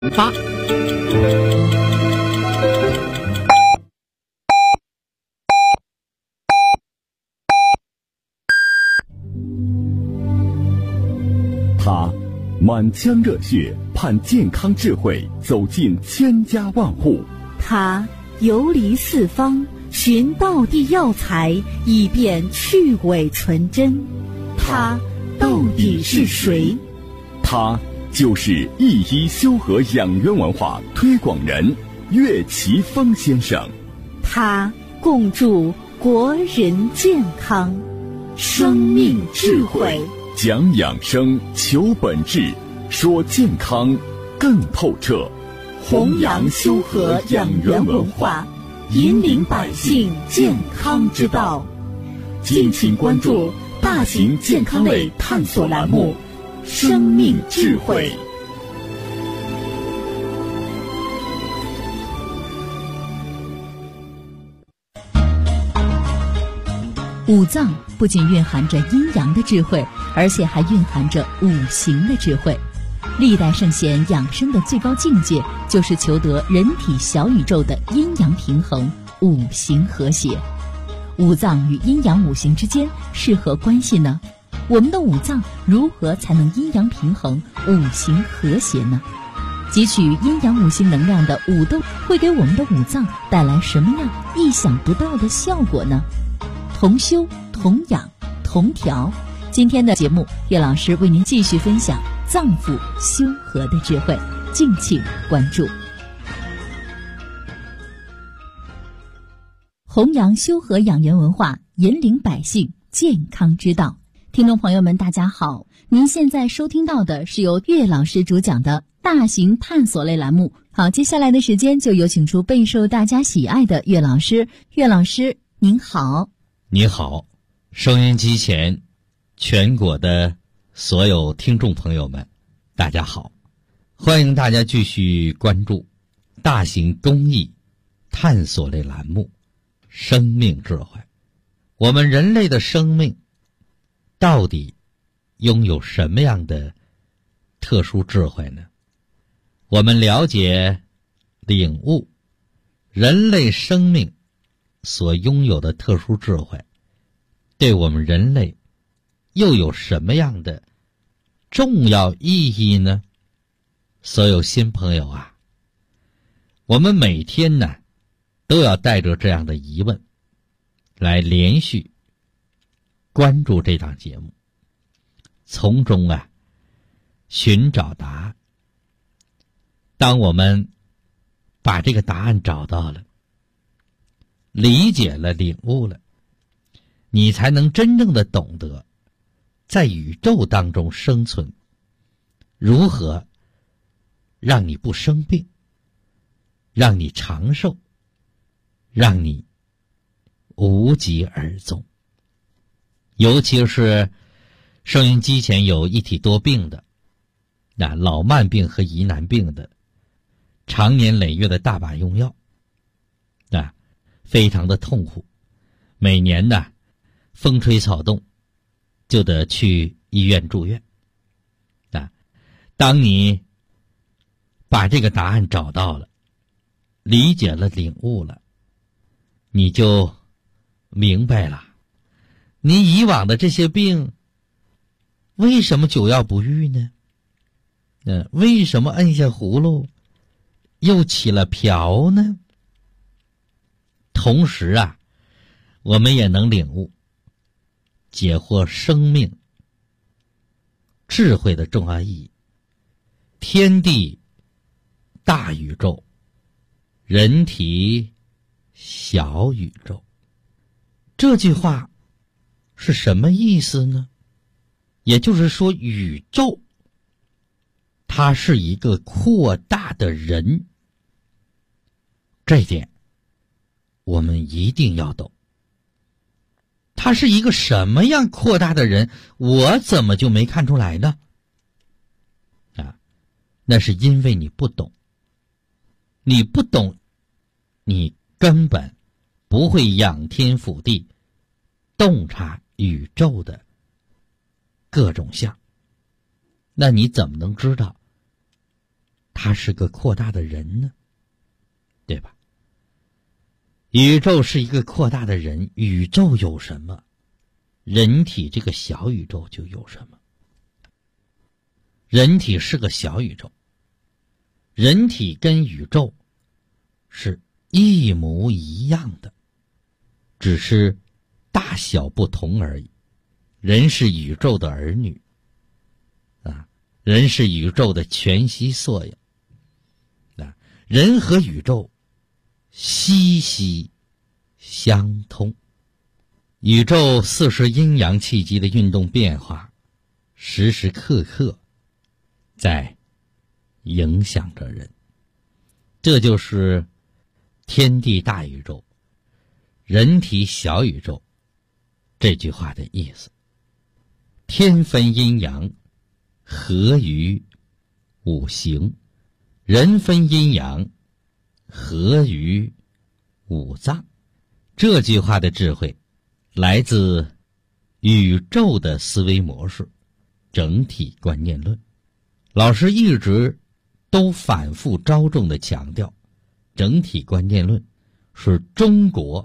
发。 他满腔热血盼健康智慧走进千家万户， 他游离四方寻道地药材，以便去伪存真。他到底是谁？ 他就是一医修和养元文化推广人岳奇峰先生。 他共筑国人健康，生命智慧， 讲养生，求本质，说健康更透彻， 弘扬修和养元文化，引领百姓健康之道。敬请关注大型健康类探索栏目《生命智慧》。 五脏不仅蕴含着阴阳的智慧，而且还蕴含着五行的智慧。历代圣贤养生的最高境界，就是求得人体小宇宙的阴阳平衡，五行和谐。五脏与阴阳五行之间是何关系呢？我们的五脏如何才能阴阳平衡，五行和谐呢？汲取阴阳五行能量的五斗会给我们的五脏带来什么样意想不到的效果呢？同修同养同调，今天的节目岳老师为您继续分享脏腑修和的智慧，敬请关注。弘扬修和养元文化，引领百姓健康之道。听众朋友们大家好，您现在收听到的是由岳老师主讲的大型探索类栏目。好，接下来的时间就有请出备受大家喜爱的岳老师。岳老师您好。 你好，收音机前全国的所有听众朋友们大家好，欢迎大家继续关注大型公益探索类栏目生命智慧。我们人类的生命到底拥有什么样的特殊智慧呢？我们了解领悟人类生命所拥有的特殊智慧，对我们人类又有什么样的重要意义呢？所有新朋友啊，我们每天呢都要带着这样的疑问来连续关注这档节目，从中啊寻找答案。当我们把这个答案找到了，理解了，领悟了，你才能真正的懂得在宇宙当中生存如何让你不生病，让你长寿，让你无疾而终。尤其是收音机前有一体多病的，老慢病和疑难病的，常年累月的大把用药，非常的痛苦，每年呢风吹草动就得去医院住院。当你把这个答案找到了，理解了，领悟了，你就明白了，你以往的这些病为什么久药不愈呢？为什么摁下葫芦又起了瓢呢？同时啊，我们也能领悟解惑生命智慧的重要意义。天地大宇宙，人体小宇宙，这句话是什么意思呢？也就是说，宇宙它是一个扩大的人，这一点我们一定要懂。他是一个什么样扩大的人，我怎么就没看出来呢？那是因为你不懂。你不懂，你根本不会仰天俯地，洞察宇宙的各种相。那你怎么能知道他是个扩大的人呢？对吧？宇宙是一个扩大的人，宇宙有什么，人体这个小宇宙就有什么。人体是个小宇宙，人体跟宇宙是一模一样的，只是大小不同而已。人是宇宙的儿女啊，人是宇宙的全息缩影啊，人和宇宙息息相通。宇宙40阴阳气机的运动变化，时时刻刻在影响着人。这就是天地大宇宙，人体小宇宙这句话的意思。天分阴阳，合于五行；人分阴阳，合于五脏。这句话的智慧来自宇宙的思维模式，整体观念论。老师一直都反复着重地强调，整体观念论是中国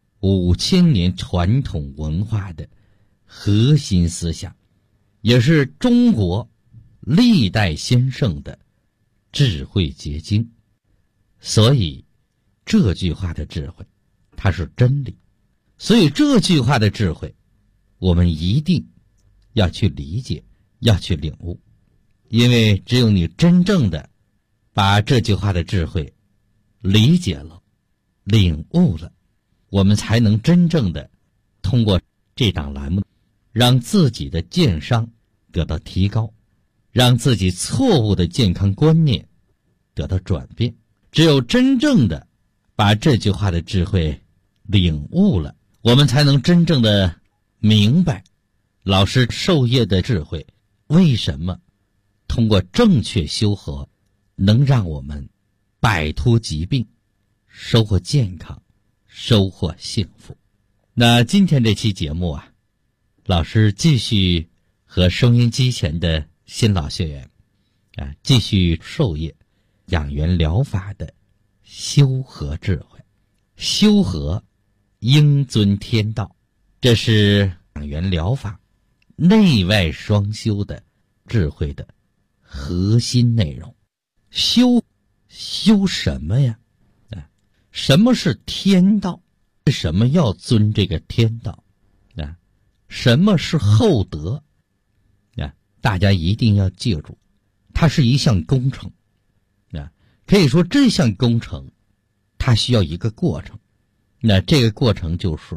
5000年传统文化的核心思想，也是中国历代先圣的智慧结晶。所以这句话的智慧它是真理，所以这句话的智慧我们一定要去理解，要去领悟。因为只有你真正的把这句话的智慧理解了，领悟了，我们才能真正的通过这档栏目让自己的健商得到提高，让自己错误的健康观念得到转变。只有真正的把这句话的智慧领悟了，我们才能真正的明白老师授业的智慧为什么通过正确修和能让我们摆脱疾病，收获健康，收获幸福。那今天这期节目啊，老师继续和收音机前的新老学员继续授业养元疗法的修和智慧。修和应遵天道，这是养元疗法内外双修的智慧的核心内容。修什么呀？什么是天道？为什么要遵这个天道？什么是厚德？大家一定要记住，它是一项工程。可以说这项工程它需要一个过程，那这个过程就是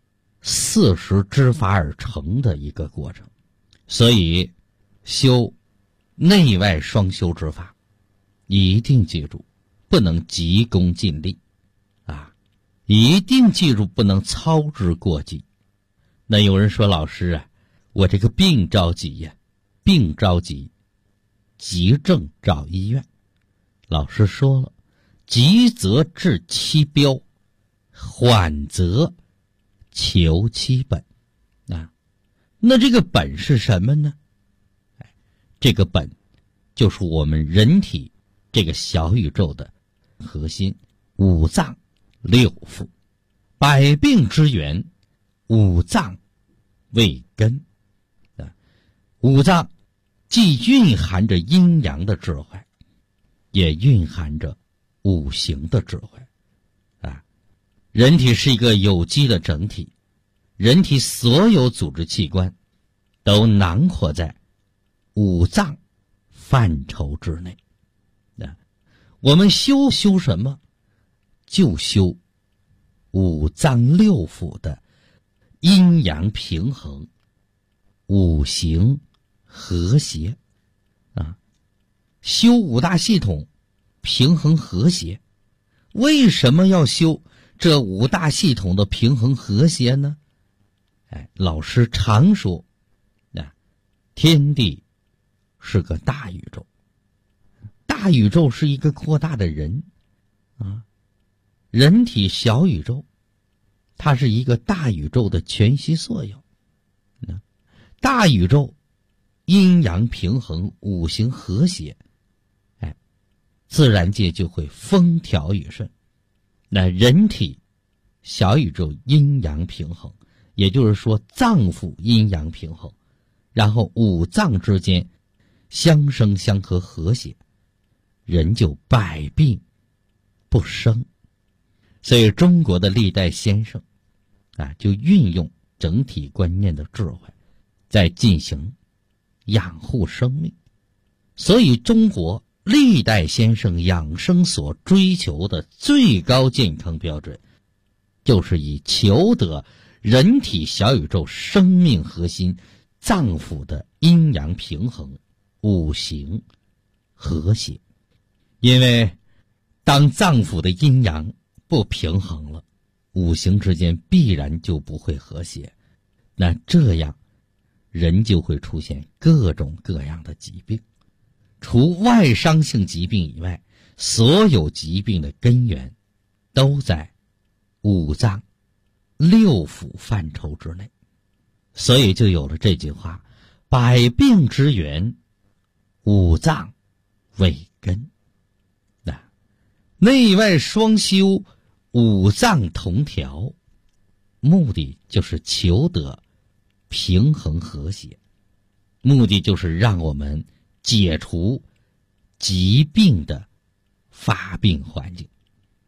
40知法而成的一个过程。所以修内外双修之法一定记住，不能急功近利一定记住不能操之过急。那有人说，老师我这个病着急呀，病着急，急症找医院。老师说了，急则治其标，缓则求其本那这个本是什么呢？这个本就是我们人体这个小宇宙的核心，五脏六腑。百病之源，五脏为根五脏既蕴含着阴阳的智慧，也蕴含着五行的智慧人体是一个有机的整体，人体所有组织器官都囊括在五脏范畴之内我们修什么？就修五脏六腑的阴阳平衡，五行和谐修五大系统平衡和谐。为什么要修这五大系统的平衡和谐呢？老师常说天地是个大宇宙，大宇宙是一个扩大的人人体小宇宙它是一个大宇宙的全息缩影大宇宙阴阳平衡，五行和谐自然界就会风调雨顺。那人体小宇宙阴阳平衡，也就是说脏腑阴阳平衡，然后五脏之间相生相克和谐，人就百病不生。所以中国的历代先生就运用整体观念的智慧在进行养护生命。所以中国历代先生养生所追求的最高健康标准，就是以求得人体小宇宙生命核心脏腑的阴阳平衡，五行和谐。因为当脏腑的阴阳不平衡了，五行之间必然就不会和谐，那这样人就会出现各种各样的疾病。除外伤性疾病以外，所有疾病的根源都在五脏六腑范畴之内。所以就有了这句话，百病之源，五脏为根。内外双修，五脏同调，目的就是求得平衡和谐，目的就是让我们解除疾病的发病环境。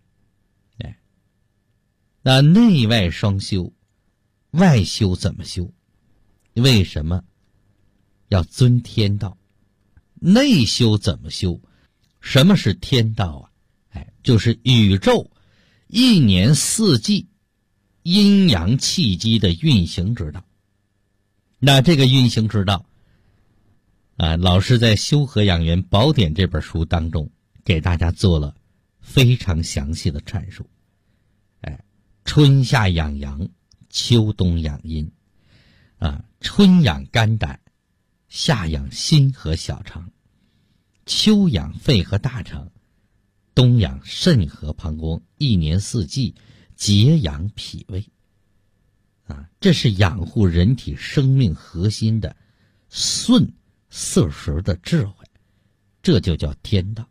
那内外双修，外修怎么修？为什么要遵天道？内修怎么修？什么是天道啊？就是宇宙一年四季阴阳气机的运行之道。那这个运行之道老师在《修和养元宝典》这本书当中给大家做了非常详细的阐述。春夏养阳，秋冬养阴。春养肝胆，夏养心和小肠，秋养肺和大肠，冬养肾和膀胱，一年四季节养脾胃。这是养护人体生命核心的顺四时的智慧，这就叫天道。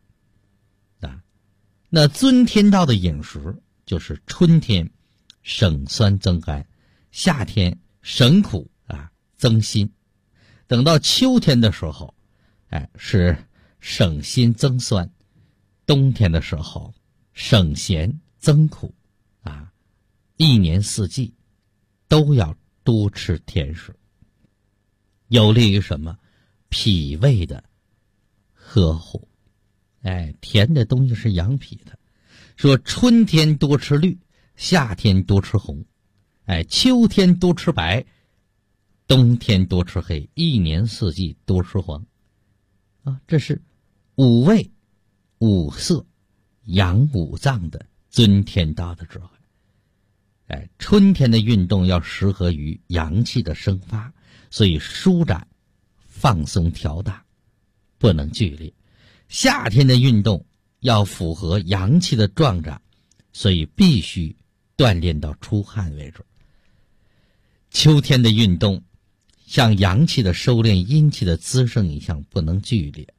那遵天道的饮食，就是春天省酸增甘，夏天省苦增辛，等到秋天的时候是省辛增酸，冬天的时候省咸增苦。一年四季都要多吃甜食，有利于什么？脾胃的呵护。甜的东西是养脾的。说春天多吃绿，夏天多吃红，秋天多吃白，冬天多吃黑，一年四季多吃黄。这是五味五色养五脏的遵天道的智慧。春天的运动要适合于阳气的生发，所以舒展放松调大，不能剧烈。夏天的运动要符合阳气的壮长，所以必须锻炼到出汗为止。秋天的运动像阳气的收敛，阴气的滋生一样，不能剧烈。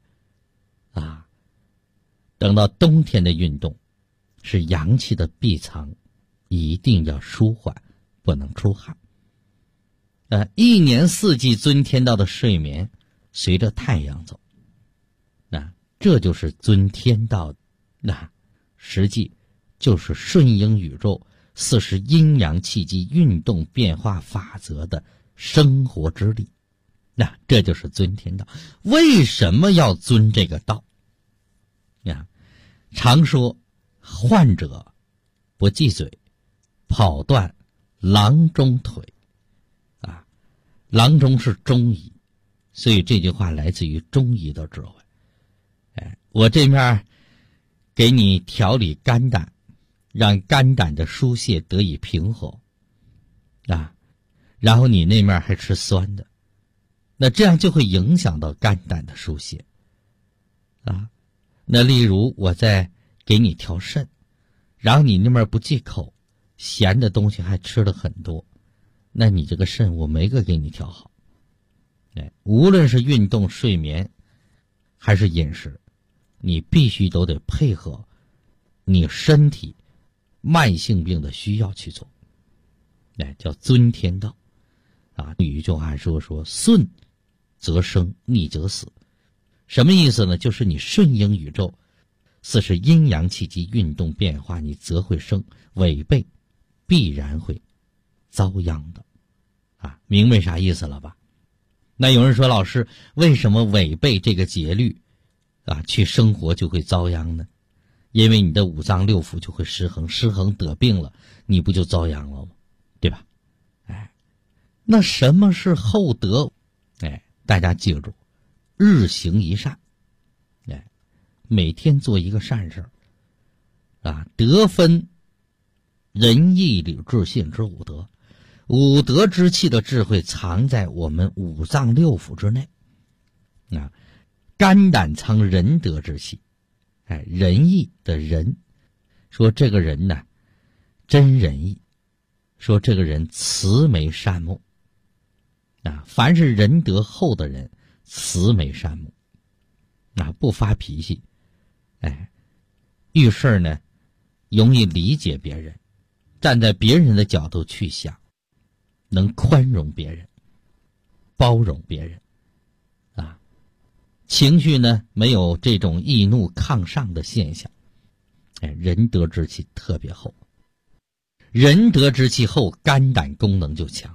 等到冬天的运动是阳气的闭藏，一定要舒缓，不能出汗。一年四季遵天道的睡眠随着太阳走，这就是遵天道，实际就是顺应宇宙40阴阳气机运动变化法则的生活之力。这就是遵天道。为什么要遵这个道？常说患者不忌嘴，跑断郎中腿。郎中是中医，所以这句话来自于中医的智慧。我这面给你调理肝胆，让肝胆的疏泄得以平和然后你那面还吃酸的，那这样就会影响到肝胆的疏泄那例如我再给你调肾，然后你那面不忌口，咸的东西还吃了很多，那你这个肾我没个给你调好。无论是运动睡眠还是饮食， 你必须都得配合你身体慢性病的需要去做，叫遵天道啊。有一句话说顺则生，逆则死。什么意思呢？就是你顺应宇宙，似是阴阳气机运动变化，你则会生；违背必然会遭殃的啊。明白啥意思了吧？那有人说，老师，为什么违背这个节律啊去生活就会遭殃呢？因为你的五脏六腑就会失衡，失衡得病了，你不就遭殃了吗？对吧？那什么是厚德？大家记住，日行一善，每天做一个善事啊，德分仁义礼智信之五德，五德之气的智慧藏在我们五脏六腑之内啊。肝胆藏仁德之气，仁义的仁，说这个人呢真仁义，说这个人慈眉善目啊。凡是仁德厚的人，慈眉善目啊，不发脾气，遇事呢容易理解别人，站在别人的角度去想，能宽容别人，包容别人啊。情绪呢没有这种易怒抗上的现象，仁德之气特别厚。仁德之气厚，肝胆功能就强，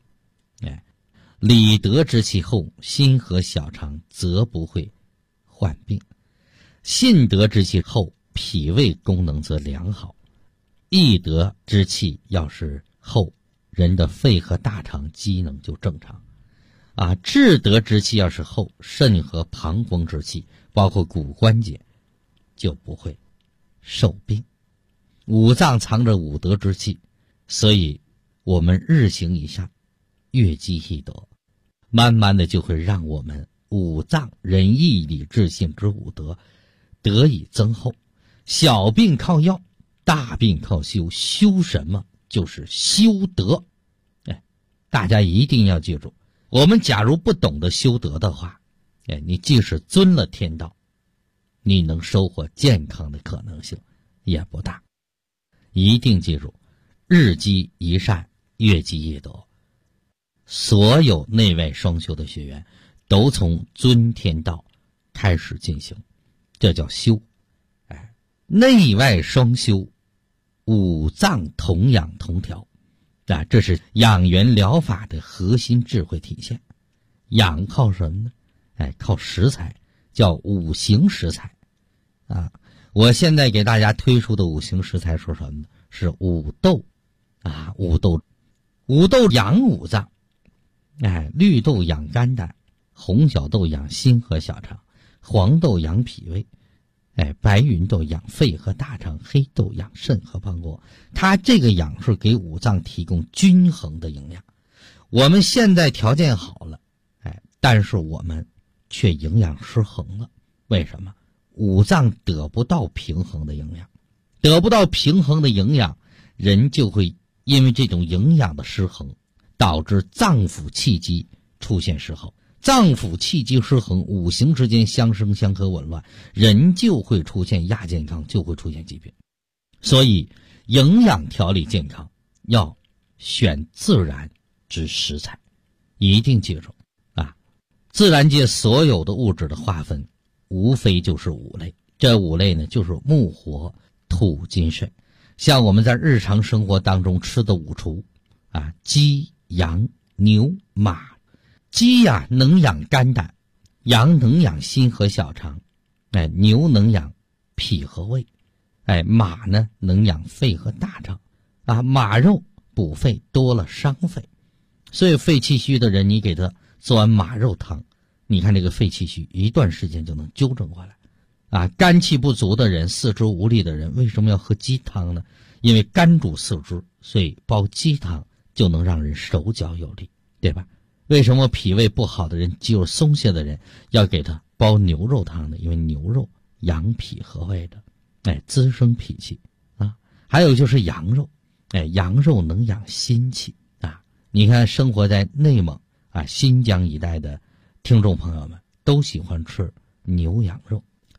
礼德之气厚，心和小肠则不会患病；信德之气厚，脾胃功能则良好；义德之气要是厚，人的肺和大肠机能就正常啊。志德之气要是厚，肾和膀胱之气包括骨关节就不会受病。五脏藏着五德之气，所以我们日行一善，越积一德，慢慢的就会让我们五脏仁义礼智信之五德得以增厚。小病靠药，大病靠修。修什么？就是修德。大家一定要记住，我们假如不懂得修德的话，你即使遵了天道，你能收获健康的可能性也不大。一定记住，日积一善，月积一德。所有内外双修的学员都从遵天道开始进行，这叫修。内外双修，五脏同养同调啊，这是养元疗法的核心智慧体现。养靠什么呢？靠食材，叫五行食材啊。我现在给大家推出的五行食材是什么呢？是五豆啊。五豆养五脏，绿豆养肝胆，红小豆养心和小肠，黄豆养脾胃，白芸豆养肺和大肠，黑豆养肾和膀胱。它这个养是给五脏提供均衡的营养。我们现在条件好了，但是我们却营养失衡了。为什么？五脏得不到平衡的营养，得不到平衡的营养，人就会因为这种营养的失衡，导致脏腑气机出现失衡。脏腑气机失衡，五行之间相生相克紊乱，人就会出现亚健康，就会出现疾病。所以营养调理健康要选自然之食材，一定记住啊！自然界所有的物质的划分无非就是五类，这五类呢就是木火土金水。像我们在日常生活当中吃的五畜啊，鸡羊牛马。鸡呀能养肝胆，羊能养心和小肠，牛能养脾和胃，马呢能养肺和大肠啊。马肉补肺多了伤肺，所以肺气虚的人，你给他做完马肉汤，你看这个肺气虚一段时间就能纠正过来啊。肝气不足的人，四肢无力的人，为什么要喝鸡汤呢？因为肝主四肢，所以煲鸡汤就能让人手脚有力，对吧？为什么脾胃不好的人，肌肉松懈的人要给他煲牛肉汤呢？因为牛肉养脾和胃的，滋生脾气啊。还有就是羊肉，羊肉能养心气啊。你看生活在内蒙啊、新疆一带的听众朋友们都喜欢吃牛羊肉，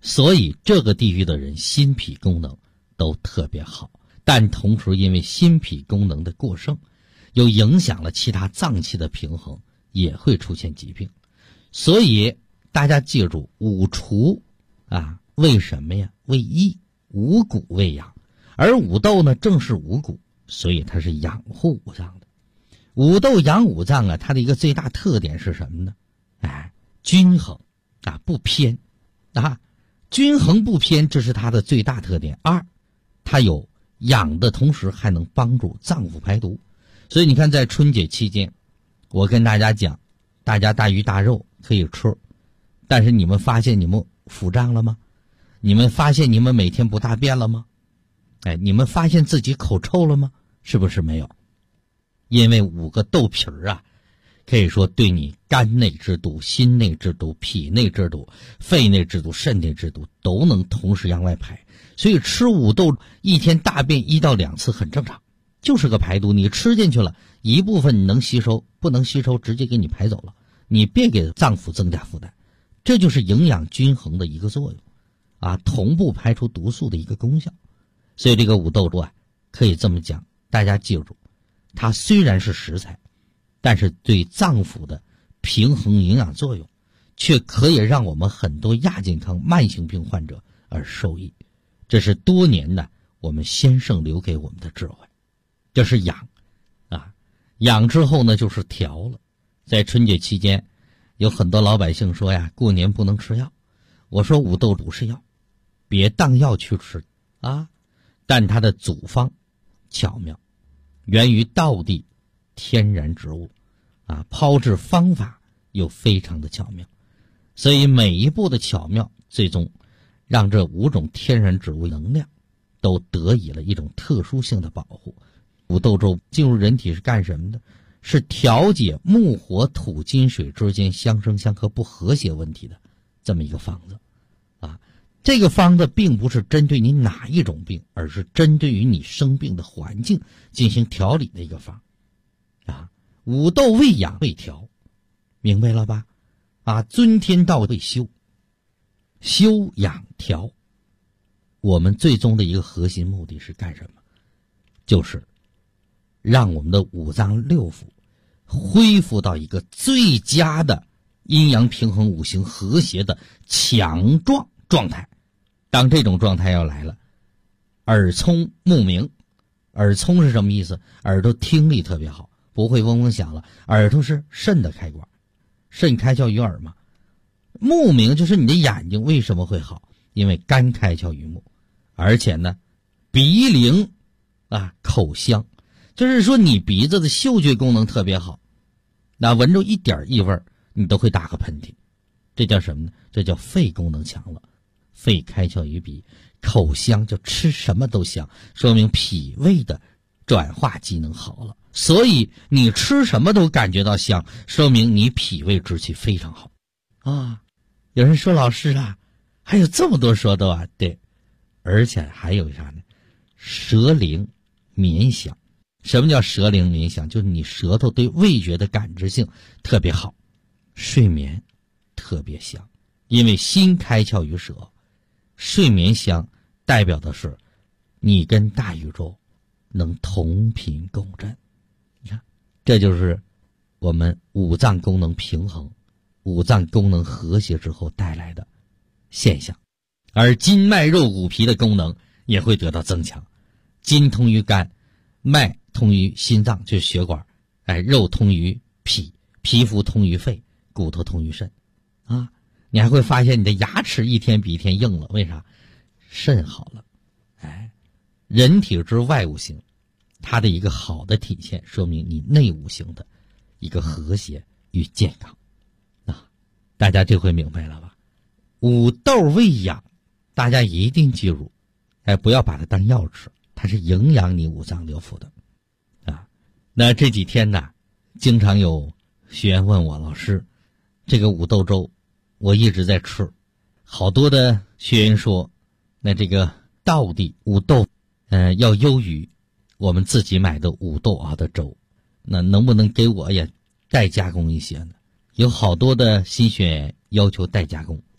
所以这个地域的人心脾功能都特别好，但同时因为心脾功能的过剩，又影响了其他脏器的平衡，也会出现疾病。所以大家记住，五除为什么呀？为益，五谷为养，而五豆呢正是五谷，所以它是养护五脏的。五豆养五脏它的一个最大特点是什么呢？均衡不偏均衡不偏，这是它的最大特点。二，它有养的同时还能帮助脏腑排毒。所以你看，在春节期间，我跟大家讲，大家大鱼大肉可以吃，但是你们发现你们腹胀了吗？你们发现你们每天不大便了吗？你们发现自己口臭了吗？是不是没有？因为5个豆皮可以说对你肝内之毒、心内之毒、脾内之毒、肺内之毒、肾内之毒都能同时向外排。所以吃五豆一天大便1到2次很正常，就是个排毒。你吃进去了一部分你能吸收，不能吸收直接给你排走了，你别给脏腑增加负担。这就是营养均衡的一个作用同步排出毒素的一个功效。所以这个五豆粥可以这么讲，大家记住，它虽然是食材，但是对脏腑的平衡营养作用却可以让我们很多亚健康慢性病患者而受益。这是多年的我们先生留给我们的智慧。这是养养之后呢就是调了。在春节期间有很多老百姓说过年不能吃药，我说五豆不是药，别当药去吃但它的组方巧妙，源于道地天然植物炮制方法又非常的巧妙，所以每一步的巧妙最终让这5种天然植物能量都得以了一种特殊性的保护。五豆粥进入人体是干什么的？是调节木火土金水之间相生相克不和谐问题的这么一个方子这个方子并不是针对你哪一种病，而是针对于你生病的环境进行调理的一个方五豆为养为调，明白了吧？尊天道为修，修养调，我们最终的一个核心目的是干什么？就是让我们的五脏六腑恢复到一个最佳的阴阳平衡、五行和谐的强壮状态。当这种状态要来了，耳聪目明。耳聪是什么意思？耳朵听力特别好，不会嗡嗡响了。耳朵是肾的开关，肾开窍于耳嘛。目明就是你的眼睛为什么会好？因为肝开窍于目。而且呢，鼻灵口香，就是说你鼻子的嗅觉功能特别好，那闻着一点异味你都会打个喷嚏。这叫什么呢？这叫肺功能强了。肺开窍于鼻，口香就吃什么都香，说明脾胃的转化机能好了。所以你吃什么都感觉到香，说明你脾胃之气非常好有人说老师还有这么多说的对，而且还有啥呢？舌灵绵香。什么叫舌灵绵香？就是你舌头对味觉的感知性特别好，睡眠特别香。因为心开窍于舌，睡眠香代表的是你跟大宇宙能同频共振。你看，这就是我们五脏功能平衡、五脏功能和谐之后带来的现象。而筋脉肉骨皮的功能也会得到增强。筋通于肝，脉通于心脏，就是血管，肉通于脾，皮肤通于肺，骨头通于肾你还会发现你的牙齿一天比一天硬了，为啥？肾好了。人体之外五行，它的一个好的体现，说明你内五行的一个和谐与健康大家这回明白了吧？五豆为养，大家一定记住不要把它当药吃，它是营养你五脏六腑的那这几天呢，经常有学员问我，老师，这个五豆粥我一直在吃，好多的学员说，那这个道地五豆要优于我们自己买的五豆熬的粥，那能不能给我也代加工一些呢？有好多的新学员要求代加工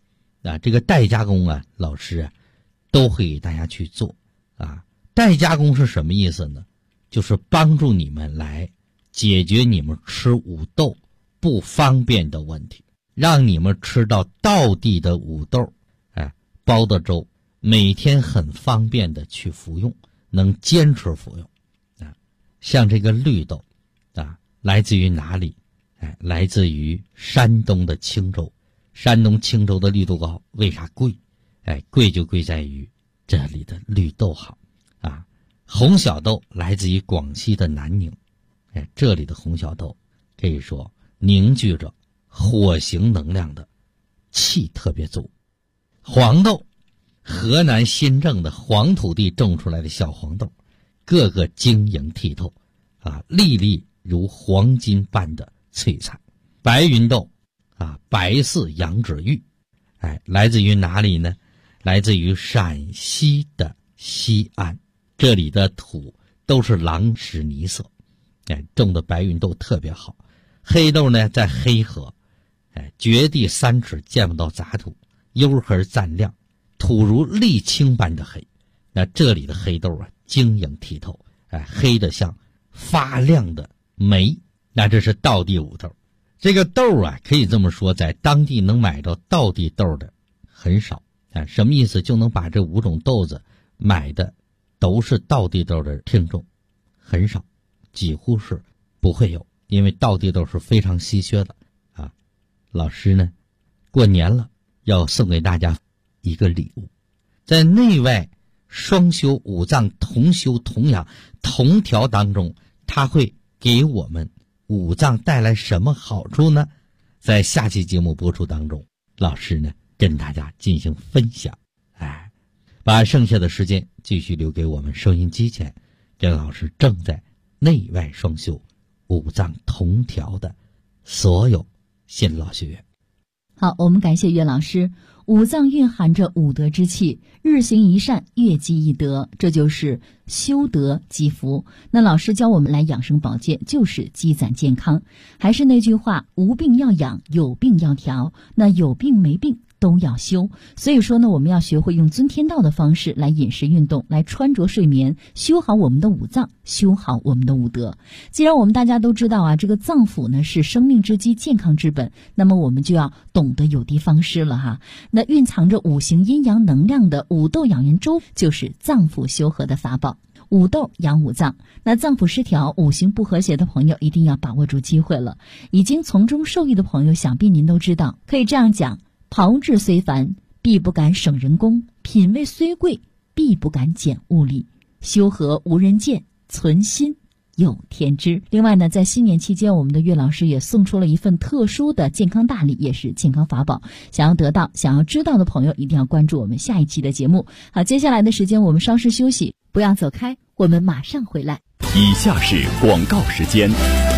这个代加工啊，老师都会给大家去做啊。代加工是什么意思呢？就是帮助你们来解决你们吃五豆不方便的问题，让你们吃到道地的五豆煲的粥，每天很方便的去服用，能坚持服用啊。像这个绿豆啊，来自于哪里？来自于山东的青州。山东青州的绿豆糕为啥贵？贵就贵在于这里的绿豆好啊。红小豆来自于广西的南宁，这里的红小豆可以说凝聚着火型能量的气特别足。黄豆，河南新郑的黄土地种出来的小黄豆，个个晶莹剔透啊，粒粒如黄金般的璀璨。白云豆啊，白似羊脂玉，来自于哪里呢？来自于陕西的西安，这里的土都是狼屎泥色，种的白云豆特别好。黑豆呢，在黑河，绝地3尺见不到杂土，幽黑湛亮，土如沥青般的黑。那这里的黑豆啊，晶莹剔透，黑的像发亮的煤。那这是道地五豆。这个豆啊，可以这么说，在当地能买到道地豆的很少。什么意思？就能把这5种豆子买的都是道地豆的听众很少，几乎是不会有，因为道地豆是非常稀缺的啊。老师呢，过年了要送给大家一个礼物，在内外双修五脏同修同养同调当中，它会给我们五脏带来什么好处呢？在下期节目播出当中，老师呢跟大家进行分享。把剩下的时间继续留给我们收音机前，跟老师正在内外双修五脏同调的所有新老学员。 好，我们感谢岳老师。五脏蕴含着五德之气，日行一善，月积一德，这就是修德积福。那老师教我们来养生保健，就是积攒健康。还是那句话，无病要养，有病要调。那有病没病都要修。所以说呢，我们要学会用遵天道的方式来饮食运动，来穿着睡眠，修好我们的五脏，修好我们的五德。既然我们大家都知道啊，这个脏腑呢是生命之基，健康之本，那么我们就要懂得有的放矢了哈。那蕴藏着五行阴阳能量的五豆养元粥，就是脏腑修和的法宝。五豆养五脏，那脏腑失调、五行不和谐的朋友一定要把握住机会了。已经从中受益的朋友，想必您都知道，可以这样讲：炮制虽繁，必不敢省人工；品味虽贵，必不敢减物力。修和无人见，存心有天知。另外呢，在新年期间，我们的岳老师也送出了一份特殊的健康大礼，也是健康法宝。想要得到、想要知道的朋友，一定要关注我们下一期的节目。好，接下来的时间我们稍事休息，不要走开，我们马上回来。 以下是广告时间。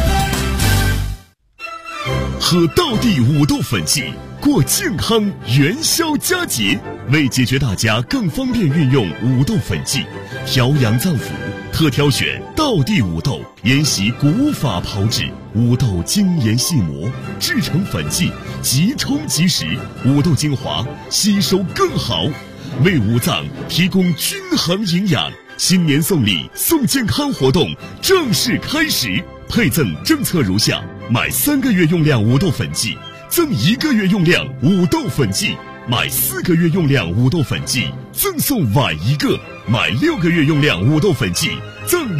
喝道地五豆粉剂，过健康元宵佳节。为解决大家更方便运用五豆粉剂，调养脏腑，特挑选道地五豆，沿袭古法炮制，五豆精研细磨，制成粉剂，即冲即食，五豆精华吸收更好，为五脏提供均衡营养。新年送礼送健康活动正式开始，配赠政策如下：买3个月用量五豆粉剂，赠1个月用量五豆粉剂；买4个月用量五豆粉剂，赠送碗1个；买6个月用量五豆粉剂，赠